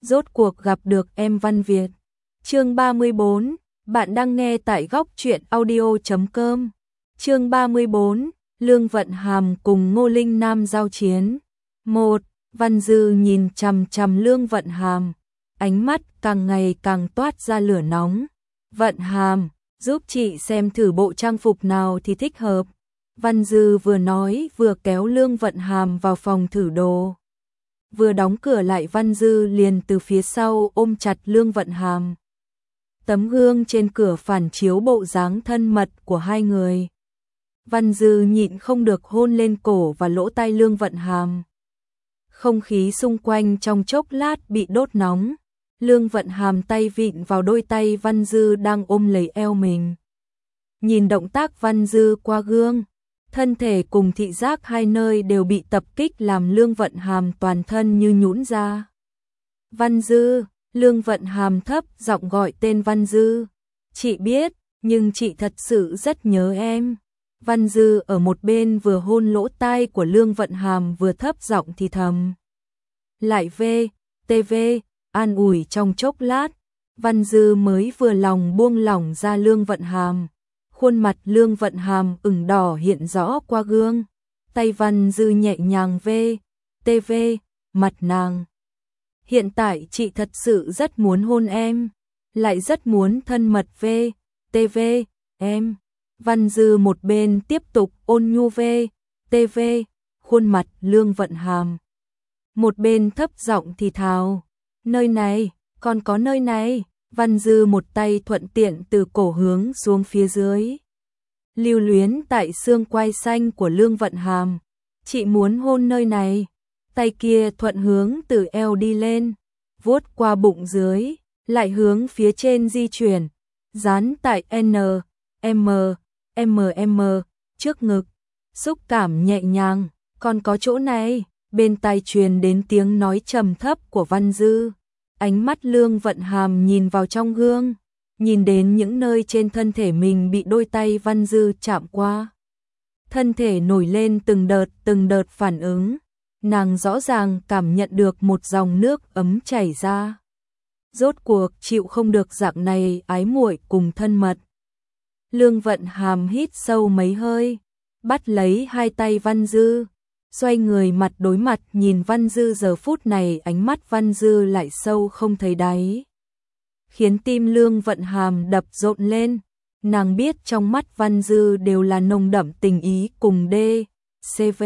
rốt cuộc gặp được em Văn Việt. Chương 34, bạn đang nghe tại góc truyện audio.com. Chương 34, Lương Vận Hàm cùng Ngô Linh Nam giao chiến. 1. Văn Dư nhìn chằm chằm Lương Vận Hàm, ánh mắt càng ngày càng toát ra lửa nóng. Vận Hàm, giúp chị xem thử bộ trang phục nào thì thích hợp. Văn Dư vừa nói vừa kéo Lương Vận Hàm vào phòng thử đồ. Vừa đóng cửa lại, Văn Dư liền từ phía sau ôm chặt Lương Vận Hàm. Tấm gương trên cửa phản chiếu bộ dáng thân mật của hai người. Văn Dư nhịn không được hôn lên cổ và lỗ tai Lương Vận Hàm. Không khí xung quanh trong chốc lát bị đốt nóng. Lương Vận Hàm tay vịn vào đôi tay Văn Dư đang ôm lấy eo mình. Nhìn động tác Văn Dư qua gương, thân thể cùng thị giác hai nơi đều bị tập kích làm Lương Vận Hàm toàn thân như nhũn ra. Văn Dư, Lương Vận Hàm thấp giọng gọi tên Văn Dư. Chị biết, nhưng chị thật sự rất nhớ em. Văn Dư ở một bên vừa hôn lỗ tai của Lương Vận Hàm vừa thấp giọng thì thầm. Lại TV, an ủi trong chốc lát, Văn Dư mới vừa lòng buông lỏng ra Lương Vận Hàm. Khuôn mặt Lương Vận Hàm ửng đỏ hiện rõ qua gương. Tay Văn Dư nhẹ nhàng TV mặt nàng. Hiện tại chị thật sự rất muốn hôn em, lại rất muốn thân mật TV em. Văn Dư một bên tiếp tục ôn nhu TV khuôn mặt Lương Vận Hàm, một bên thấp giọng thì thào. Nơi này, còn có nơi này. Văn Dư một tay thuận tiện từ cổ hướng xuống phía dưới, lưu luyến tại xương quai xanh của Lương Vận Hàm. Chị muốn hôn nơi này. Tay kia thuận hướng từ eo đi lên, vuốt qua bụng dưới, lại hướng phía trên di chuyển, dán tại MM trước ngực, xúc cảm nhẹ nhàng. Còn có chỗ này. Bên tai truyền đến tiếng nói trầm thấp của Văn Dư. Ánh mắt Lương Vận Hàm nhìn vào trong gương, nhìn đến những nơi trên thân thể mình bị đôi tay Văn Dư chạm qua. Thân thể nổi lên từng đợt phản ứng. Nàng rõ ràng cảm nhận được một dòng nước ấm chảy ra. Rốt cuộc chịu không được dạng này ái muội cùng thân mật. Lương Vận Hàm hít sâu mấy hơi, bắt lấy hai tay Văn Dư, xoay người mặt đối mặt nhìn Văn Dư. Giờ phút này ánh mắt Văn Dư lại sâu không thấy đáy, khiến tim Lương Vận Hàm đập rộn lên. Nàng biết trong mắt Văn Dư đều là nồng đậm tình ý cùng CV.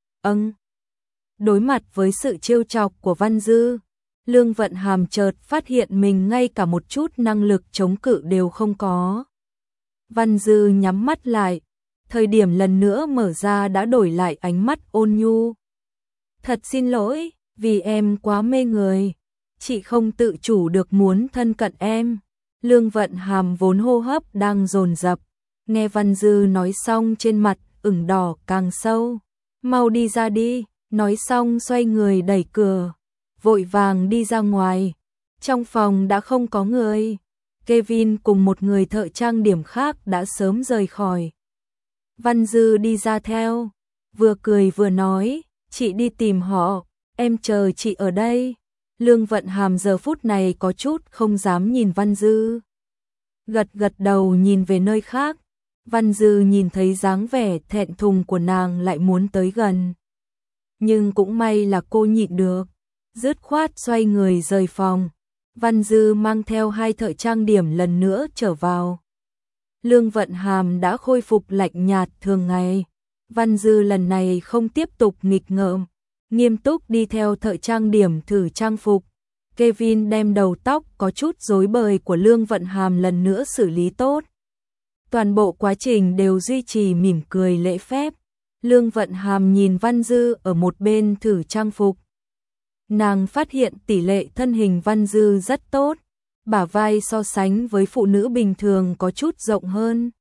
Đối mặt với sự trêu chọc của Văn Dư, Lương Vận Hàm chợt phát hiện mình ngay cả một chút năng lực chống cự đều không có. Văn Dư nhắm mắt lại, thời điểm lần nữa mở ra đã đổi lại ánh mắt ôn nhu. Thật xin lỗi, vì em quá mê người, chị không tự chủ được muốn thân cận em. Lương Vận Hàm vốn hô hấp đang dồn dập, nghe Văn Dư nói xong trên mặt ửng đỏ càng sâu. Mau đi ra đi. Nói xong xoay người đẩy cửa, vội vàng đi ra ngoài. Trong phòng đã không có người. Kevin cùng một người thợ trang điểm khác đã sớm rời khỏi. Văn Dư đi ra theo, vừa cười vừa nói, chị đi tìm họ, em chờ chị ở đây. Lương Vận Hàm giờ phút này có chút không dám nhìn Văn Dư, gật đầu nhìn về nơi khác. Văn Dư nhìn thấy dáng vẻ thẹn thùng của nàng lại muốn tới gần. Nhưng cũng may là cô nhịn được, dứt khoát xoay người rời phòng. Văn Dư mang theo hai thợ trang điểm lần nữa trở vào. Lương Vận Hàm đã khôi phục lạnh nhạt thường ngày. Văn Dư lần này không tiếp tục nghịch ngợm, nghiêm túc đi theo thợ trang điểm thử trang phục. Kevin đem đầu tóc có chút rối bời của Lương Vận Hàm lần nữa xử lý tốt. Toàn bộ quá trình đều duy trì mỉm cười lễ phép. Lương Vận Hàm nhìn Văn Dư ở một bên thử trang phục. Nàng phát hiện tỷ lệ thân hình Văn Dư rất tốt, bả vai so sánh với phụ nữ bình thường có chút rộng hơn.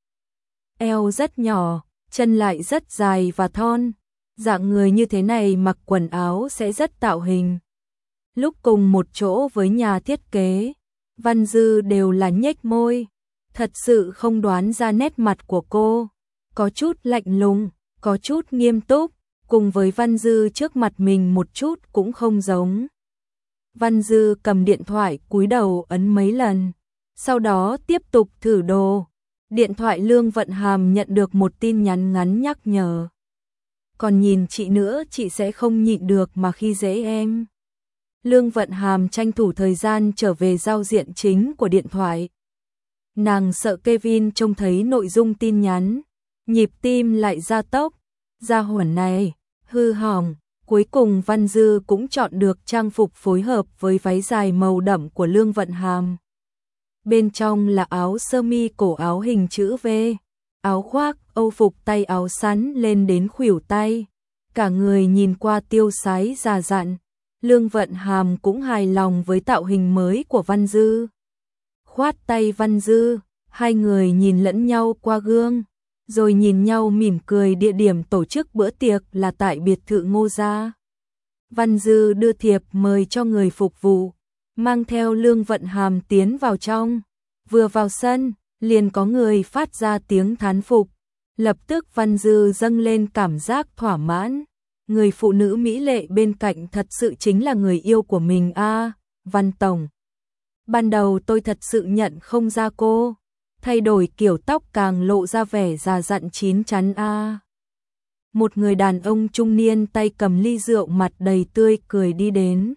Eo rất nhỏ, chân lại rất dài và thon. Dạng người như thế này mặc quần áo sẽ rất tạo hình. Lúc cùng một chỗ với nhà thiết kế, Văn Dư đều là nhếch môi. Thật sự không đoán ra nét mặt của cô, có chút lạnh lùng, có chút nghiêm túc, cùng với Văn Dư trước mặt mình một chút cũng không giống. Văn Dư cầm điện thoại cúi đầu ấn mấy lần, sau đó tiếp tục thử đồ. Điện thoại Lương Vận Hàm nhận được một tin nhắn ngắn nhắc nhở. Còn nhìn chị nữa chị sẽ không nhịn được mà khi dễ em. Lương Vận Hàm tranh thủ thời gian trở về giao diện chính của điện thoại. Nàng sợ Kevin trông thấy nội dung tin nhắn, nhịp tim lại gia tốc. Gia hỏa này, hư hỏng. Cuối cùng Văn Dư cũng chọn được trang phục phối hợp với váy dài màu đậm của Lương Vận Hàm. Bên trong là áo sơ mi cổ áo hình chữ V, áo khoác, âu phục tay áo sắn lên đến khuỷu tay. Cả người nhìn qua tiêu sái già dặn. Lương Vận Hàm cũng hài lòng với tạo hình mới của Văn Dư. Khoát tay Văn Dư, hai người nhìn lẫn nhau qua gương, rồi nhìn nhau mỉm cười. Địa điểm tổ chức bữa tiệc là tại biệt thự Ngô gia. Văn Dư đưa thiệp mời cho người phục vụ, mang theo Lương Vận Hàm tiến vào trong. Vừa vào sân, liền có người phát ra tiếng thán phục. Lập tức Văn Dư dâng lên cảm giác thỏa mãn. Người phụ nữ mỹ lệ bên cạnh thật sự chính là người yêu của mình a, Văn tổng. Ban đầu tôi thật sự nhận không ra cô, thay đổi kiểu tóc càng lộ ra vẻ già dặn chín chắn a. Một người đàn ông trung niên tay cầm ly rượu mặt đầy tươi cười đi đến.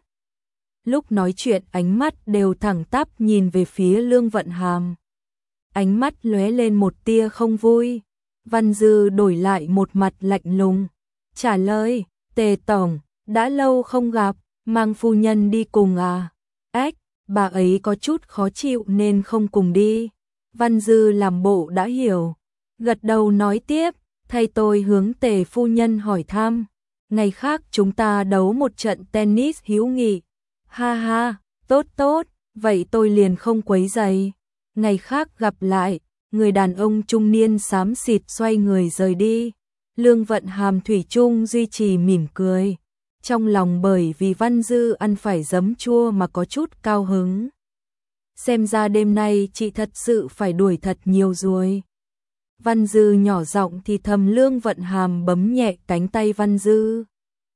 Lúc nói chuyện ánh mắt đều thẳng tắp nhìn về phía Lương Vận Hàm. Ánh mắt lóe lên một tia không vui. Văn Dư đổi lại một mặt lạnh lùng, trả lời, Tề tổng, đã lâu không gặp, mang phu nhân đi cùng à? Ếch, bà ấy có chút khó chịu nên không cùng đi. Văn Dư làm bộ đã hiểu, gật đầu nói tiếp, thay tôi hướng Tề phu nhân hỏi thăm. Ngày khác chúng ta đấu một trận tennis hữu nghị. Ha ha, tốt tốt, vậy tôi liền không quấy rầy. Ngày khác gặp lại. Người đàn ông trung niên xám xịt xoay người rời đi. Lương Vận Hàm thủy chung duy trì mỉm cười. Trong lòng bởi vì Văn Dư ăn phải giấm chua mà có chút cao hứng. Xem ra đêm nay chị thật sự phải đuổi thật nhiều rồi. Văn Dư nhỏ giọng thì thầm. Lương Vận Hàm bấm nhẹ cánh tay Văn Dư.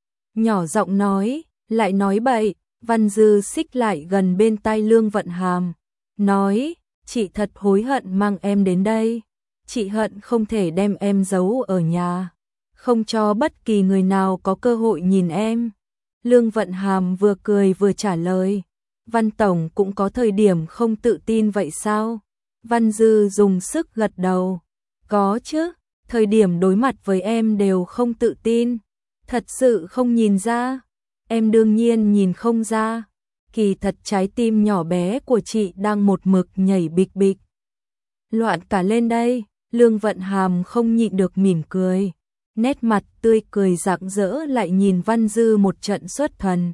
Nhỏ giọng nói, lại nói bậy. Văn Dư xích lại gần bên tai Lương Vận Hàm, nói, chị thật hối hận mang em đến đây. Chị hận không thể đem em giấu ở nhà, không cho bất kỳ người nào có cơ hội nhìn em. Lương Vận Hàm vừa cười vừa trả lời, Văn tổng cũng có thời điểm không tự tin vậy sao? Văn Dư dùng sức gật đầu, có chứ, thời điểm đối mặt với em đều không tự tin. Thật sự không nhìn ra? Em đương nhiên nhìn không ra. Kỳ thật trái tim nhỏ bé của chị đang một mực nhảy bịch bịch. Loạn cả lên đây. Lương Vận Hàm không nhịn được mỉm cười. Nét mặt tươi cười rạng rỡ lại nhìn Văn Dư một trận xuất thần.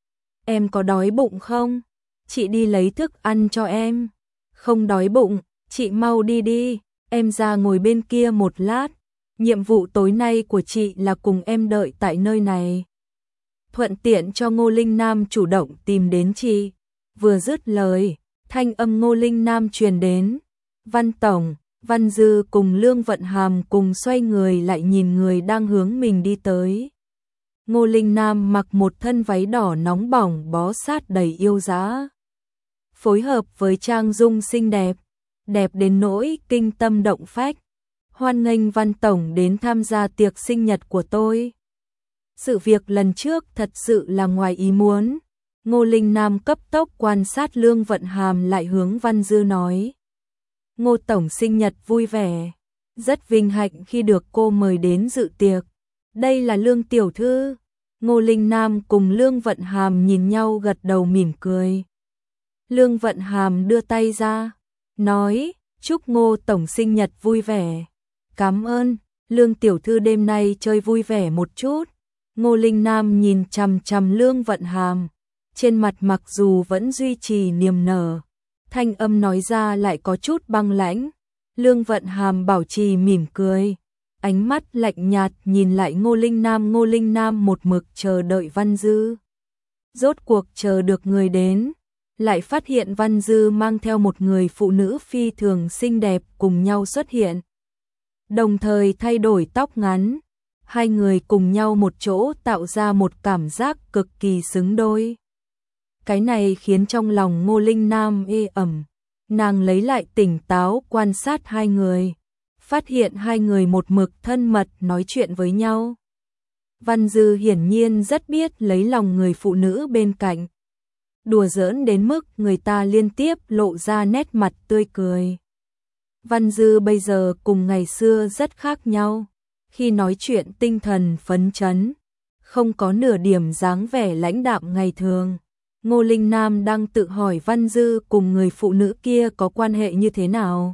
Em có đói bụng không? Chị đi lấy thức ăn cho em. Không đói bụng, chị mau đi đi. Em ra ngồi bên kia một lát. Nhiệm vụ tối nay của chị là cùng em đợi tại nơi này. Thuận tiện cho Ngô Linh Nam chủ động tìm đến chị. Vừa dứt lời, thanh âm Ngô Linh Nam truyền đến. Văn tổng. Văn Dư cùng Lương Vận Hàm cùng xoay người lại nhìn người đang hướng mình đi tới. Ngô Linh Nam mặc một thân váy đỏ nóng bỏng bó sát đầy yêu dã, phối hợp với trang dung xinh đẹp, đẹp đến nỗi kinh tâm động phách. Hoan nghênh Văn tổng đến tham gia tiệc sinh nhật của tôi. Sự việc lần trước thật sự là ngoài ý muốn. Ngô Linh Nam cấp tốc quan sát Lương Vận Hàm lại hướng Văn Dư nói. Ngô tổng sinh nhật vui vẻ. Rất vinh hạnh khi được cô mời đến dự tiệc. Đây là Lương tiểu thư. Ngô Linh Nam cùng Lương Vận Hàm nhìn nhau gật đầu mỉm cười. Lương Vận Hàm đưa tay ra, nói, chúc Ngô tổng sinh nhật vui vẻ. Cảm ơn, Lương tiểu thư đêm nay chơi vui vẻ một chút. Ngô Linh Nam nhìn chằm chằm Lương Vận Hàm, trên mặt mặc dù vẫn duy trì niềm nở, thanh âm nói ra lại có chút băng lãnh. Lương Vận Hàm bảo trì mỉm cười, ánh mắt lạnh nhạt nhìn lại Ngô Linh Nam. Ngô Linh Nam một mực chờ đợi Văn Dư. Rốt cuộc chờ được người đến, lại phát hiện Văn Dư mang theo một người phụ nữ phi thường xinh đẹp cùng nhau xuất hiện. Đồng thời thay đổi tóc ngắn, hai người cùng nhau một chỗ tạo ra một cảm giác cực kỳ xứng đôi. Cái này khiến trong lòng Ngô Linh Nam ê ẩm. Nàng lấy lại tỉnh táo quan sát hai người, phát hiện hai người một mực thân mật nói chuyện với nhau. Văn Dư hiển nhiên rất biết lấy lòng người phụ nữ bên cạnh, đùa giỡn đến mức người ta liên tiếp lộ ra nét mặt tươi cười. Văn Dư bây giờ cùng ngày xưa rất khác nhau, khi nói chuyện tinh thần phấn chấn, không có nửa điểm dáng vẻ lãnh đạm ngày thường. Ngô Linh Nam đang tự hỏi Văn Dư cùng người phụ nữ kia có quan hệ như thế nào.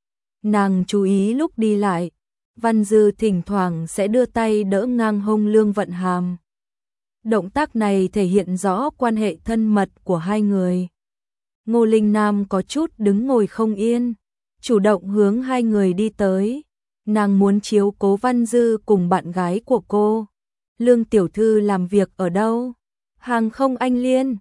Nàng chú ý lúc đi lại, Văn Dư thỉnh thoảng sẽ đưa tay đỡ ngang hông Lương Vận Hàm. Động tác này thể hiện rõ quan hệ thân mật của hai người. Ngô Linh Nam có chút đứng ngồi không yên, chủ động hướng hai người đi tới. Nàng muốn chiếu cố Văn Dư cùng bạn gái của cô. Lương tiểu thư làm việc ở đâu? Hàng không Anh Liên.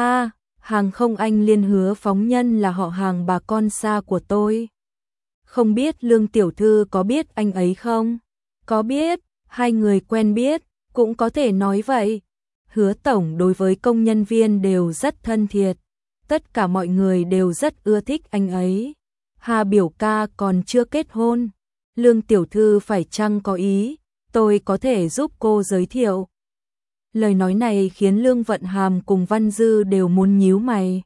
Hàng không Anh Liên Hứa phóng nhân là họ hàng bà con xa của tôi. Không biết Lương tiểu thư có biết anh ấy không? Có biết, hai người quen biết, cũng có thể nói vậy. Hứa tổng đối với công nhân viên đều rất thân thiện, tất cả mọi người đều rất ưa thích anh ấy. Hà biểu ca còn chưa kết hôn, Lương tiểu thư phải chăng có ý, tôi có thể giúp cô giới thiệu. Lời nói này khiến Lương Vận Hàm cùng Văn Dư đều muốn nhíu mày.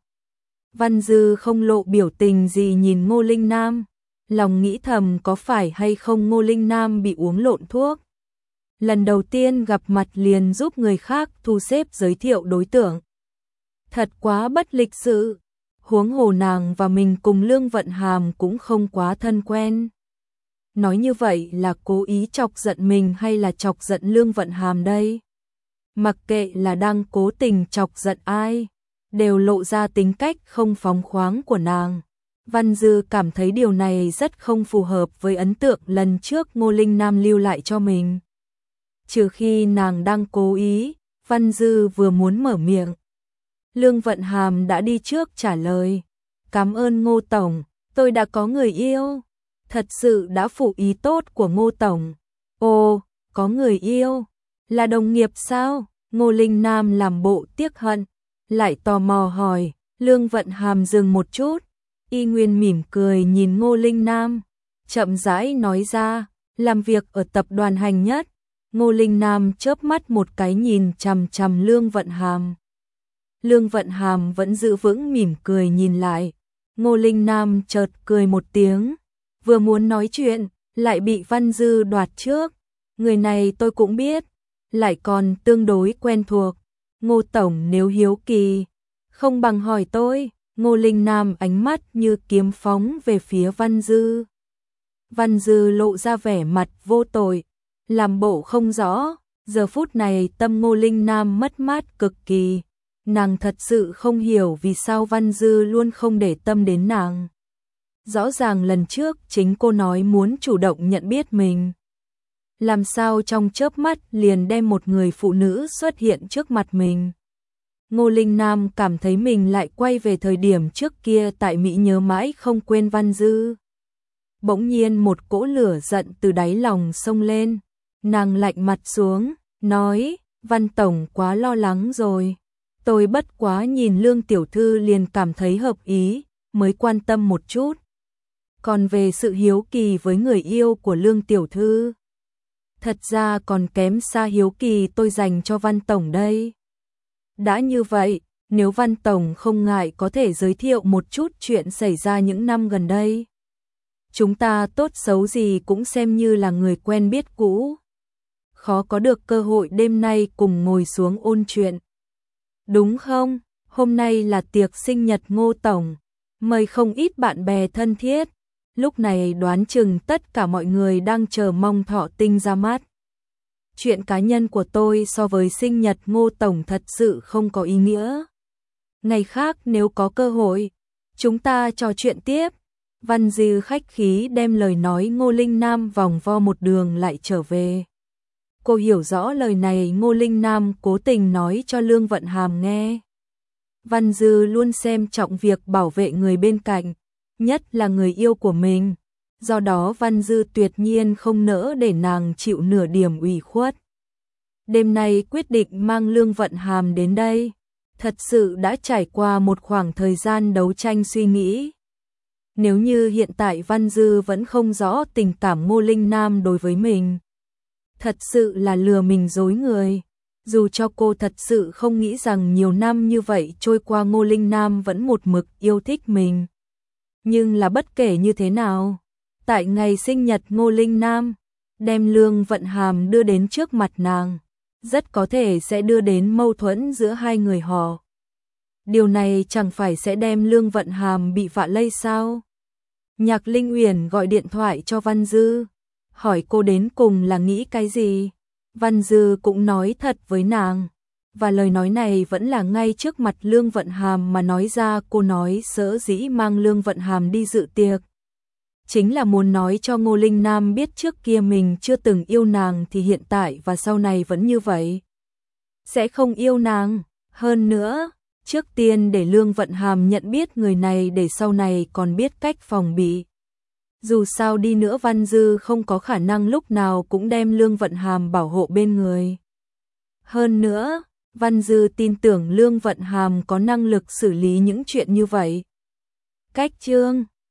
Văn Dư không lộ biểu tình gì nhìn Ngô Linh Nam, lòng nghĩ thầm có phải hay không Ngô Linh Nam bị uống lộn thuốc. Lần đầu tiên gặp mặt liền giúp người khác thu xếp giới thiệu đối tượng. Thật quá bất lịch sự, huống hồ nàng và mình cùng Lương Vận Hàm cũng không quá thân quen. Nói như vậy là cố ý chọc giận mình hay là chọc giận Lương Vận Hàm đây? Mặc kệ là đang cố tình chọc giận ai, đều lộ ra tính cách không phóng khoáng của nàng. Văn Dư cảm thấy điều này rất không phù hợp với ấn tượng lần trước Ngô Linh Nam lưu lại cho mình. Trừ khi nàng đang cố ý, Văn Dư vừa muốn mở miệng. Lương Vận Hàm đã đi trước trả lời. Cảm ơn Ngô Tổng, tôi đã có người yêu. Thật sự đã phụ ý tốt của Ngô Tổng. Ồ, có người yêu, là đồng nghiệp sao? Ngô Linh Nam làm bộ tiếc hận, lại tò mò hỏi. Lương Vận Hàm dừng một chút, y nguyên mỉm cười nhìn Ngô Linh Nam, chậm rãi nói ra, làm việc ở tập đoàn Hành Nhất. Ngô Linh Nam chớp mắt một cái nhìn chằm chằm Lương Vận Hàm. Lương Vận Hàm vẫn giữ vững mỉm cười nhìn lại. Ngô Linh Nam chợt cười một tiếng, vừa muốn nói chuyện, lại bị Văn Dư đoạt trước. Người này tôi cũng biết, lại còn tương đối quen thuộc. Ngô Tổng nếu hiếu kỳ, không bằng hỏi tôi. Ngô Linh Nam ánh mắt như kiếm phóng về phía Văn Dư. Văn Dư lộ ra vẻ mặt vô tội, làm bộ không rõ. Giờ phút này tâm Ngô Linh Nam mất mát cực kỳ. Nàng thật sự không hiểu vì sao Văn Dư luôn không để tâm đến nàng. Rõ ràng lần trước chính cô nói muốn chủ động nhận biết mình. Làm sao trong chớp mắt liền đem một người phụ nữ xuất hiện trước mặt mình. Ngô Linh Nam cảm thấy mình lại quay về thời điểm trước kia tại Mỹ nhớ mãi không quên Văn Dư. Bỗng nhiên một cỗ lửa giận từ đáy lòng xông lên. Nàng lạnh mặt xuống, nói, Văn Tổng quá lo lắng rồi. Tôi bất quá nhìn Lương Tiểu Thư liền cảm thấy hợp ý, mới quan tâm một chút. Còn về sự hiếu kỳ với người yêu của Lương Tiểu Thư, thật ra còn kém xa hiếu kỳ tôi dành cho Văn Tổng đây. Đã như vậy, nếu Văn Tổng không ngại có thể giới thiệu một chút chuyện xảy ra những năm gần đây. Chúng ta tốt xấu gì cũng xem như là người quen biết cũ. Khó có được cơ hội đêm nay cùng ngồi xuống ôn chuyện. Đúng không? Hôm nay là tiệc sinh nhật Ngô Tổng, mời không ít bạn bè thân thiết. Lúc này đoán chừng tất cả mọi người đang chờ mong Thọ Tinh ra mắt. Chuyện cá nhân của tôi so với sinh nhật Ngô Tổng thật sự không có ý nghĩa. Ngày khác nếu có cơ hội, chúng ta trò chuyện tiếp. Văn Dư khách khí đem lời nói Ngô Linh Nam vòng vo một đường lại trở về. Cô hiểu rõ lời này Ngô Linh Nam cố tình nói cho Lương Vận Hàm nghe. Văn Dư luôn xem trọng việc bảo vệ người bên cạnh, nhất là người yêu của mình. Do đó Văn Dư tuyệt nhiên không nỡ để nàng chịu nửa điểm ủy khuất. Đêm nay quyết định mang Lương Vận Hàm đến đây. thật sự đã trải qua một khoảng thời gian đấu tranh suy nghĩ. Nếu như hiện tại Văn Dư vẫn không rõ tình cảm Ngô Linh Nam đối với mình, thật sự là lừa mình dối người. Dù cho cô thật sự không nghĩ rằng nhiều năm như vậy trôi qua Ngô Linh Nam vẫn một mực yêu thích mình. Nhưng là bất kể như thế nào, tại ngày sinh nhật Ngô Linh Nam, đem Lương Vận Hàm đưa đến trước mặt nàng, rất có thể sẽ đưa đến mâu thuẫn giữa hai người họ. Điều này chẳng phải sẽ đem Lương Vận Hàm bị vạ lây sao? Nhạc Linh Uyển gọi điện thoại cho Văn Dư, hỏi cô đến cùng là nghĩ cái gì. Văn Dư cũng nói thật với nàng, và lời nói này vẫn là ngay trước mặt Lương Vận Hàm mà nói ra. Cô nói sở dĩ mang Lương Vận Hàm đi dự tiệc, chính là muốn nói cho Ngô Linh Nam biết trước kia mình chưa từng yêu nàng thì hiện tại và sau này vẫn như vậy. Sẽ không yêu nàng, hơn nữa, trước tiên để Lương Vận Hàm nhận biết người này để sau này còn biết cách phòng bị. Dù sao đi nữa Văn Dư không có khả năng lúc nào cũng đem Lương Vận Hàm bảo hộ bên người. Hơn nữa, Văn Dư tin tưởng Lương Vận Hàm có năng lực xử lý những chuyện như vậy. Cách chương